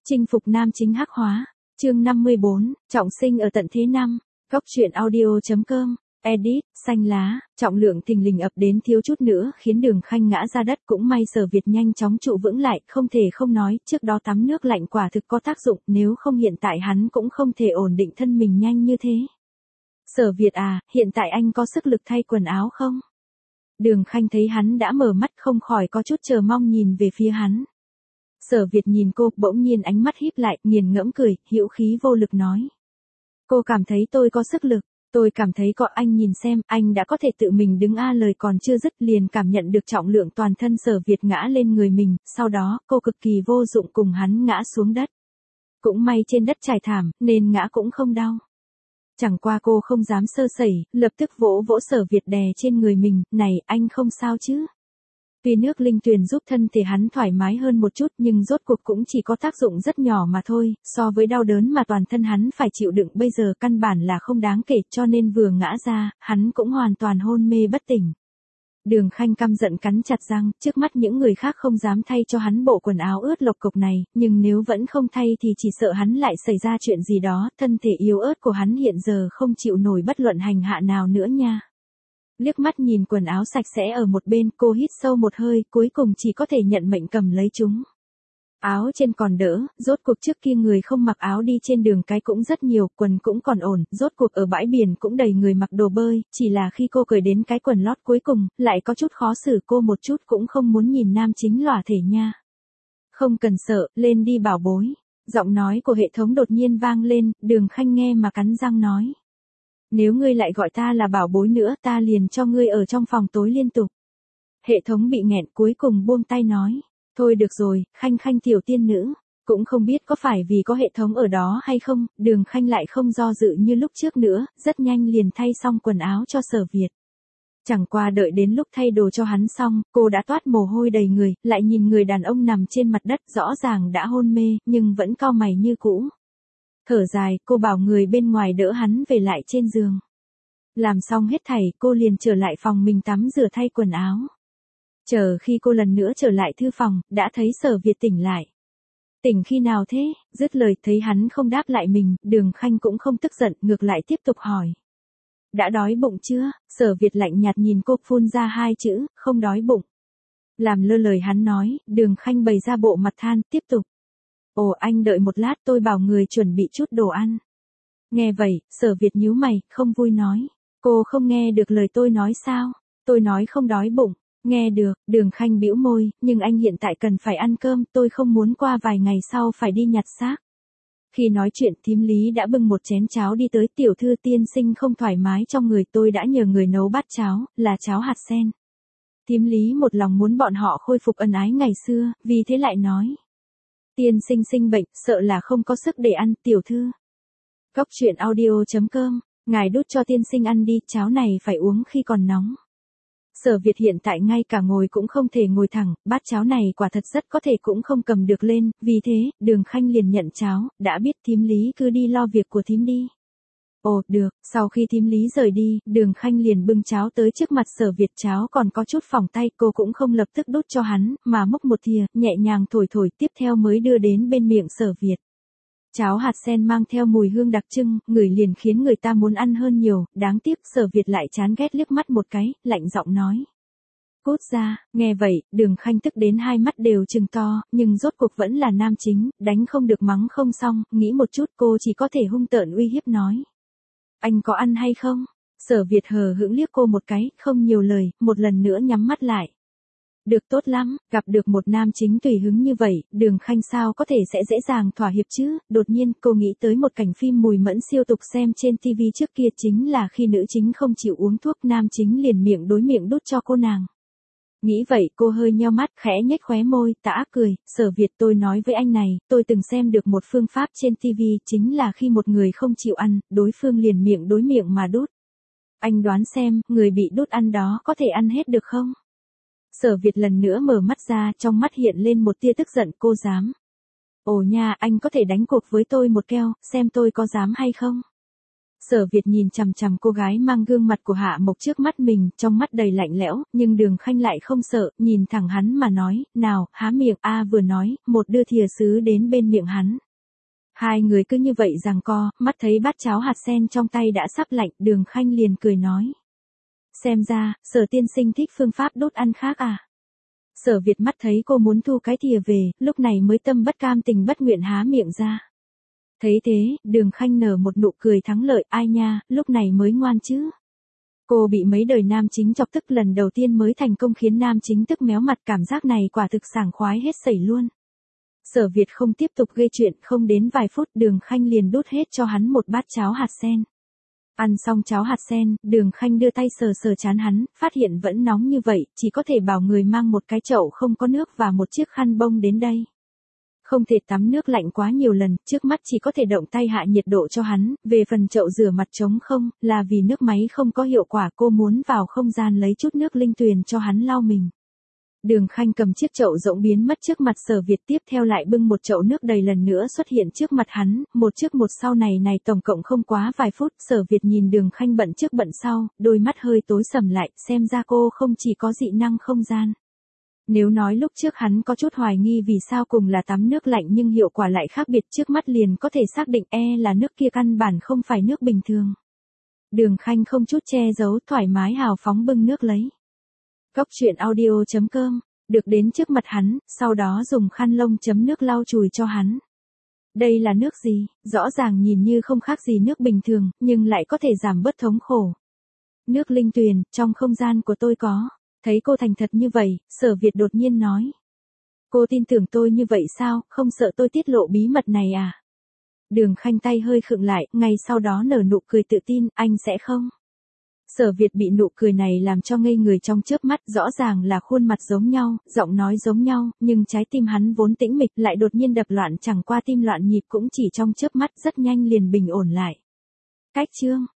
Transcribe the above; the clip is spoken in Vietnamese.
Chinh phục nam chính hắc hóa. Chương 54, trọng sinh ở tận thế năm. Góc truyện audio.com. Edit, xanh lá, trọng lượng thình lình ập đến thiếu chút nữa khiến Đường Khanh ngã ra đất, cũng may Sở Việt nhanh chóng trụ vững lại, không thể không nói, trước đó tắm nước lạnh quả thực có tác dụng, nếu không hiện tại hắn cũng không thể ổn định thân mình nhanh như thế. Sở Việt à, hiện tại anh có sức lực thay quần áo không? Đường Khanh thấy hắn đã mở mắt không khỏi có chút chờ mong nhìn về phía hắn. Sở Việt nhìn cô, bỗng nhiên ánh mắt híp lại, nghiền ngẫm cười, hữu khí vô lực nói. Cô cảm thấy tôi có sức lực, tôi cảm thấy có, anh nhìn xem, anh đã có thể tự mình đứng lời còn chưa dứt liền cảm nhận được trọng lượng toàn thân Sở Việt ngã lên người mình, sau đó, cô cực kỳ vô dụng cùng hắn ngã xuống đất. Cũng may trên đất trải thảm, nên ngã cũng không đau. Chẳng qua cô không dám sơ sẩy, lập tức vỗ vỗ Sở Việt đè trên người mình, này, anh không sao chứ? Tuy nước linh tuyền giúp thân thể hắn thoải mái hơn một chút nhưng rốt cuộc cũng chỉ có tác dụng rất nhỏ mà thôi, so với đau đớn mà toàn thân hắn phải chịu đựng bây giờ căn bản là không đáng kể, cho nên vừa ngã ra, hắn cũng hoàn toàn hôn mê bất tỉnh. Đường Khanh căm giận cắn chặt răng, trước mắt những người khác không dám thay cho hắn bộ quần áo ướt lộc cộc này, nhưng nếu vẫn không thay thì chỉ sợ hắn lại xảy ra chuyện gì đó, thân thể yếu ớt của hắn hiện giờ không chịu nổi bất luận hành hạ nào nữa nha. Liếc mắt nhìn quần áo sạch sẽ ở một bên, cô hít sâu một hơi, cuối cùng chỉ có thể nhận mệnh cầm lấy chúng. Áo trên còn đỡ, rốt cuộc trước kia người không mặc áo đi trên đường cái cũng rất nhiều, quần cũng còn ổn, rốt cuộc ở bãi biển cũng đầy người mặc đồ bơi, chỉ là khi cô cởi đến cái quần lót cuối cùng, lại có chút khó xử, cô một chút cũng không muốn nhìn nam chính lòa thể nha. Không cần sợ, lên đi bảo bối. Giọng nói của hệ thống đột nhiên vang lên, Đường Khanh nghe mà cắn răng nói. Nếu ngươi lại gọi ta là bảo bối nữa ta liền cho ngươi ở trong phòng tối liên tục. Hệ thống bị nghẹn cuối cùng buông tay nói. Thôi được rồi, Khanh Khanh tiểu tiên nữ. Cũng không biết có phải vì có hệ thống ở đó hay không, Đường Khanh lại không do dự như lúc trước nữa, rất nhanh liền thay xong quần áo cho Sở Việt. Chẳng qua đợi đến lúc thay đồ cho hắn xong, cô đã toát mồ hôi đầy người, lại nhìn người đàn ông nằm trên mặt đất rõ ràng đã hôn mê, nhưng vẫn cau mày như cũ. Thở dài, cô bảo người bên ngoài đỡ hắn về lại trên giường. Làm xong hết thảy, cô liền trở lại phòng mình tắm rửa thay quần áo. Chờ khi cô lần nữa trở lại thư phòng, đã thấy Sở Việt tỉnh lại. Tỉnh khi nào thế? Dứt lời thấy hắn không đáp lại mình, Đường Khanh cũng không tức giận, ngược lại tiếp tục hỏi. Đã đói bụng chưa? Sở Việt lạnh nhạt nhìn cô, phun ra hai chữ, không đói bụng. Làm lơ lời hắn nói, Đường Khanh bày ra bộ mặt than, tiếp tục. Ồ, anh đợi một lát, tôi bảo người chuẩn bị chút đồ ăn. Nghe vậy, Sở Việt nhíu mày, không vui nói. Cô không nghe được lời tôi nói sao? Tôi nói không đói bụng. Nghe được, Đường Khanh bĩu môi, nhưng anh hiện tại cần phải ăn cơm, tôi không muốn qua vài ngày sau phải đi nhặt xác. Khi nói chuyện, thím Lý đã bưng một chén cháo đi tới, tiểu thư tiên sinh không thoải mái trong người, tôi đã nhờ người nấu bát cháo, là cháo hạt sen. Thím Lý một lòng muốn bọn họ khôi phục ân ái ngày xưa, vì thế lại nói. Tiên sinh sinh bệnh, sợ là không có sức để ăn, tiểu thư. Góc truyện audio.com, ngài đút cho tiên sinh ăn đi, cháo này phải uống khi còn nóng. Sở Việt hiện tại ngay cả ngồi cũng không thể ngồi thẳng, bát cháo này quả thật rất có thể cũng không cầm được lên, vì thế, Đường Khanh liền nhận cháo, đã biết thím Lý cứ đi lo việc của thím đi. Ồ, được, sau khi thím Lý rời đi, Đường Khanh liền bưng cháo tới trước mặt Sở Việt, cháo còn có chút phỏng tay, cô cũng không lập tức đút cho hắn, mà múc một thìa, nhẹ nhàng thổi thổi, tiếp theo mới đưa đến bên miệng Sở Việt. Cháo hạt sen mang theo mùi hương đặc trưng, ngửi liền khiến người ta muốn ăn hơn nhiều, đáng tiếc Sở Việt lại chán ghét liếc mắt một cái, lạnh giọng nói. Cút ra, nghe vậy, Đường Khanh tức đến hai mắt đều trừng to, nhưng rốt cuộc vẫn là nam chính, đánh không được mắng không xong, nghĩ một chút cô chỉ có thể hung tợn uy hiếp nói. Anh có ăn hay không? Sở Việt hờ hững liếc cô một cái, không nhiều lời, một lần nữa nhắm mắt lại. Được, tốt lắm, gặp được một nam chính tùy hứng như vậy, Đường Khanh sao có thể sẽ dễ dàng thỏa hiệp chứ, đột nhiên cô nghĩ tới một cảnh phim mùi mẫn siêu tục xem trên TV trước kia, chính là khi nữ chính không chịu uống thuốc, nam chính liền miệng đối miệng đút cho cô nàng. Nghĩ vậy cô hơi nheo mắt, khẽ nhếch khóe môi, tà ác cười, Sở Việt, tôi nói với anh này, tôi từng xem được một phương pháp trên TV, chính là khi một người không chịu ăn, đối phương liền miệng đối miệng mà đút. Anh đoán xem, người bị đút ăn đó có thể ăn hết được không? Sở Việt lần nữa mở mắt ra, trong mắt hiện lên một tia tức giận, cô dám. Ồ nha, anh có thể đánh cuộc với tôi một keo, xem tôi có dám hay không? Sở Việt nhìn chằm chằm cô gái mang gương mặt của Hạ Mộc trước mắt mình, trong mắt đầy lạnh lẽo, nhưng Đường Khanh lại không sợ, nhìn thẳng hắn mà nói, nào, há miệng, vừa nói, một đưa thìa sứ đến bên miệng hắn. Hai người cứ như vậy giằng co, mắt thấy bát cháo hạt sen trong tay đã sắp lạnh, Đường Khanh liền cười nói. Xem ra, Sở tiên sinh thích phương pháp đốt ăn khác à? Sở Việt mắt thấy cô muốn thu cái thìa về, lúc này mới tâm bất cam tình bất nguyện há miệng ra. Thấy thế, Đường Khanh nở một nụ cười thắng lợi, ai nha, lúc này mới ngoan chứ. Cô bị mấy đời nam chính chọc tức lần đầu tiên mới thành công khiến nam chính tức méo mặt, cảm giác này quả thực sảng khoái hết sẩy luôn. Sở Việt không tiếp tục gây chuyện, không đến vài phút Đường Khanh liền đút hết cho hắn một bát cháo hạt sen. Ăn xong cháo hạt sen, Đường Khanh đưa tay sờ sờ trán hắn, phát hiện vẫn nóng như vậy, chỉ có thể bảo người mang một cái chậu không có nước và một chiếc khăn bông đến đây. Không thể tắm nước lạnh quá nhiều lần, trước mắt chỉ có thể động tay hạ nhiệt độ cho hắn, về phần chậu rửa mặt trống không, là vì nước máy không có hiệu quả, cô muốn vào không gian lấy chút nước linh tuyền cho hắn lau mình. Đường Khanh cầm chiếc chậu rỗng biến mất trước mặt Sở Việt, tiếp theo lại bưng một chậu nước đầy lần nữa xuất hiện trước mặt hắn, một trước một sau này tổng cộng không quá vài phút, Sở Việt nhìn Đường Khanh bận trước bận sau, đôi mắt hơi tối sầm lại, xem ra cô không chỉ có dị năng không gian. Nếu nói lúc trước hắn có chút hoài nghi vì sao cùng là tắm nước lạnh nhưng hiệu quả lại khác biệt, trước mắt liền có thể xác định là nước kia căn bản không phải nước bình thường. Đường Khanh không chút che giấu, thoải mái hào phóng bưng nước lấy. Góc truyện audio.com, được đến trước mặt hắn, sau đó dùng khăn lông chấm nước lau chùi cho hắn. Đây là nước gì? Rõ ràng nhìn như không khác gì nước bình thường, nhưng lại có thể giảm bớt thống khổ. Nước linh tuyền, trong không gian của tôi có. Thấy cô thành thật như vậy, Sở Việt đột nhiên nói. Cô tin tưởng tôi như vậy sao, không sợ tôi tiết lộ bí mật này à? Đường Khanh tay hơi khựng lại, ngay sau đó nở nụ cười tự tin, anh sẽ không? Sở Việt bị nụ cười này làm cho ngây người trong chớp mắt, rõ ràng là khuôn mặt giống nhau, giọng nói giống nhau, nhưng trái tim hắn vốn tĩnh mịch lại đột nhiên đập loạn, chẳng qua tim loạn nhịp cũng chỉ trong chớp mắt, rất nhanh liền bình ổn lại. Cách chương